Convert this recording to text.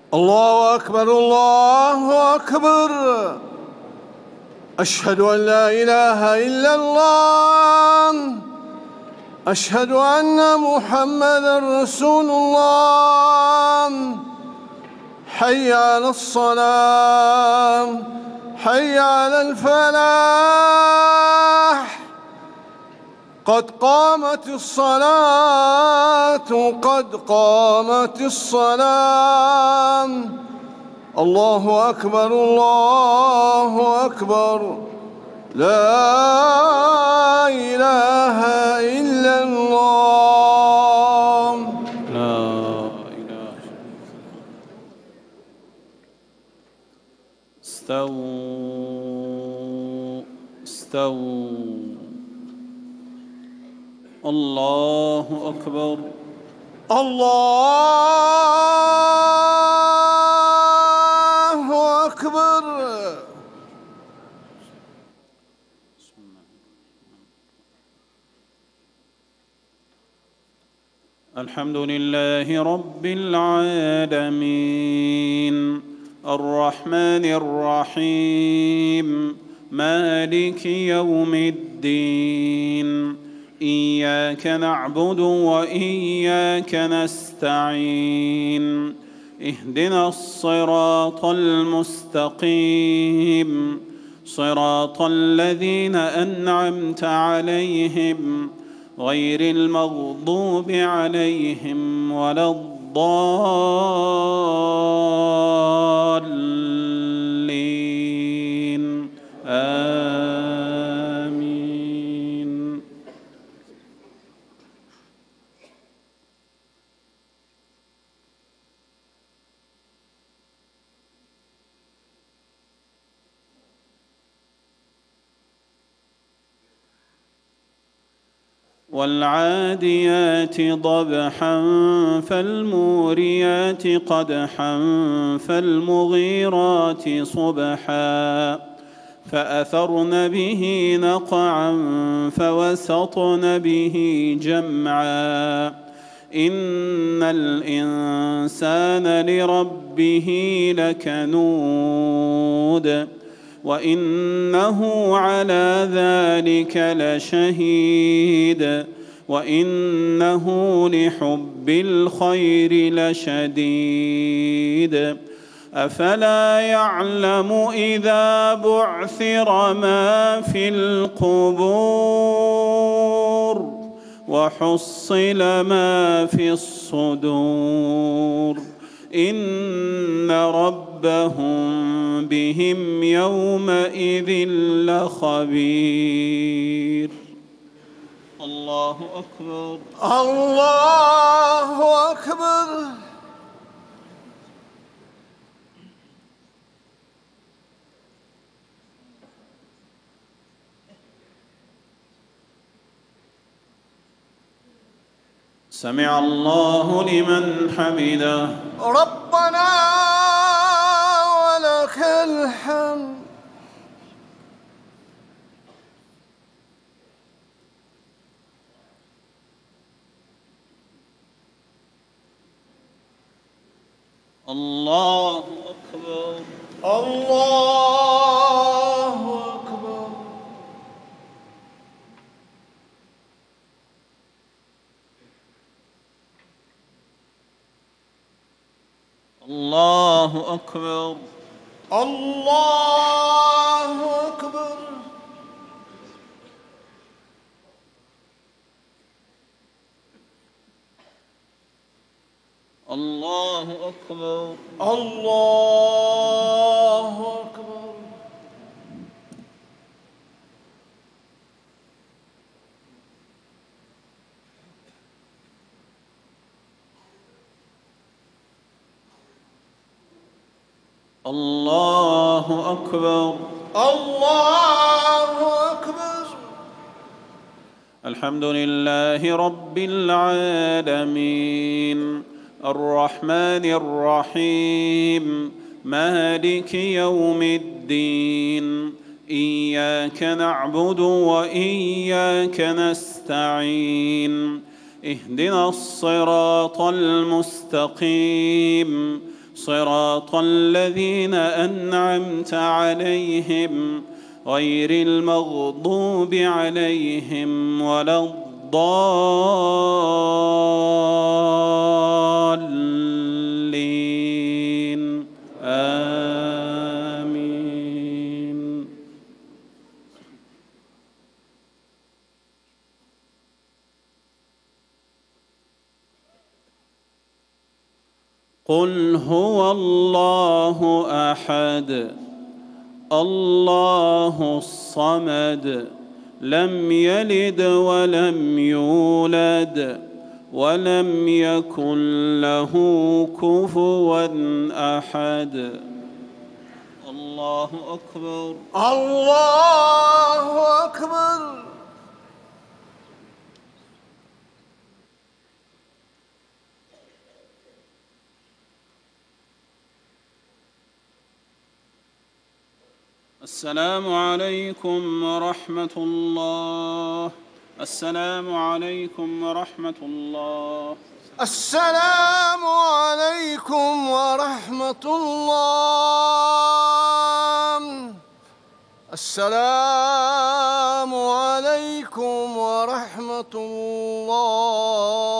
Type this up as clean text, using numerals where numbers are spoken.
الله أكبر الله أكبر. أشهد أن لا إله إلا الله. أشهد أن محمدًا رسول الله. حي على الصلاة، حي على الفلاح. قد قامت الصلاة، قد قامت الصلاة. الله أكبر الله أكبر. لا إله إلا الله. لا إله. استووا استووا. الله أكبر. الله أكبر. الحمد لله رب العالمين الرحمن الرحيم مالك يوم الدين. إياك نعبد وإياك نستعين. اهدنا الصراط المستقيم صراط الذين أنعمت عليهم غير المغضوب عليهم ولا الضالين. آمين. والعاديات ضبحا فالموريات قدحا فالمغيرات صبحا فأثرن به نقعا فوسطن به جمعا. إن الإنسان لربه لكنود وإنه على ذلك لشهيد وإنه لحب الخير لشديد. أفلا يعلم إذا بعثر ما في القبور وحصل ما في الصدور إن ربهم بهم يومئذ لخبير. الله أكبر. الله أكبر. سمع الله لمن حمده. ربنا ولك الحمد. الله أكبر. الله أكبر. الله أكبر. الله أكبر. الله أكبر. الله أكبر. الله أكبر. الله أكبر. الحمد لله رب العالمين الرحمن الرحيم مالك يوم الدين. إياك نعبد وإياك نستعين. اهدنا الصراط المستقيم صراط الذين أنعمت عليهم غير المغضوب عليهم ولا الضالين آمين. قل هو الله أحد الله الصمد لم يلد ولم يولد ولم يكن له كفوا أحد. الله أكبر. الله أكبر. السلام عليكم ورحمة الله. السلام عليكم ورحمة الله. السلام عليكم ورحمة الله. السلام عليكم ورحمة الله.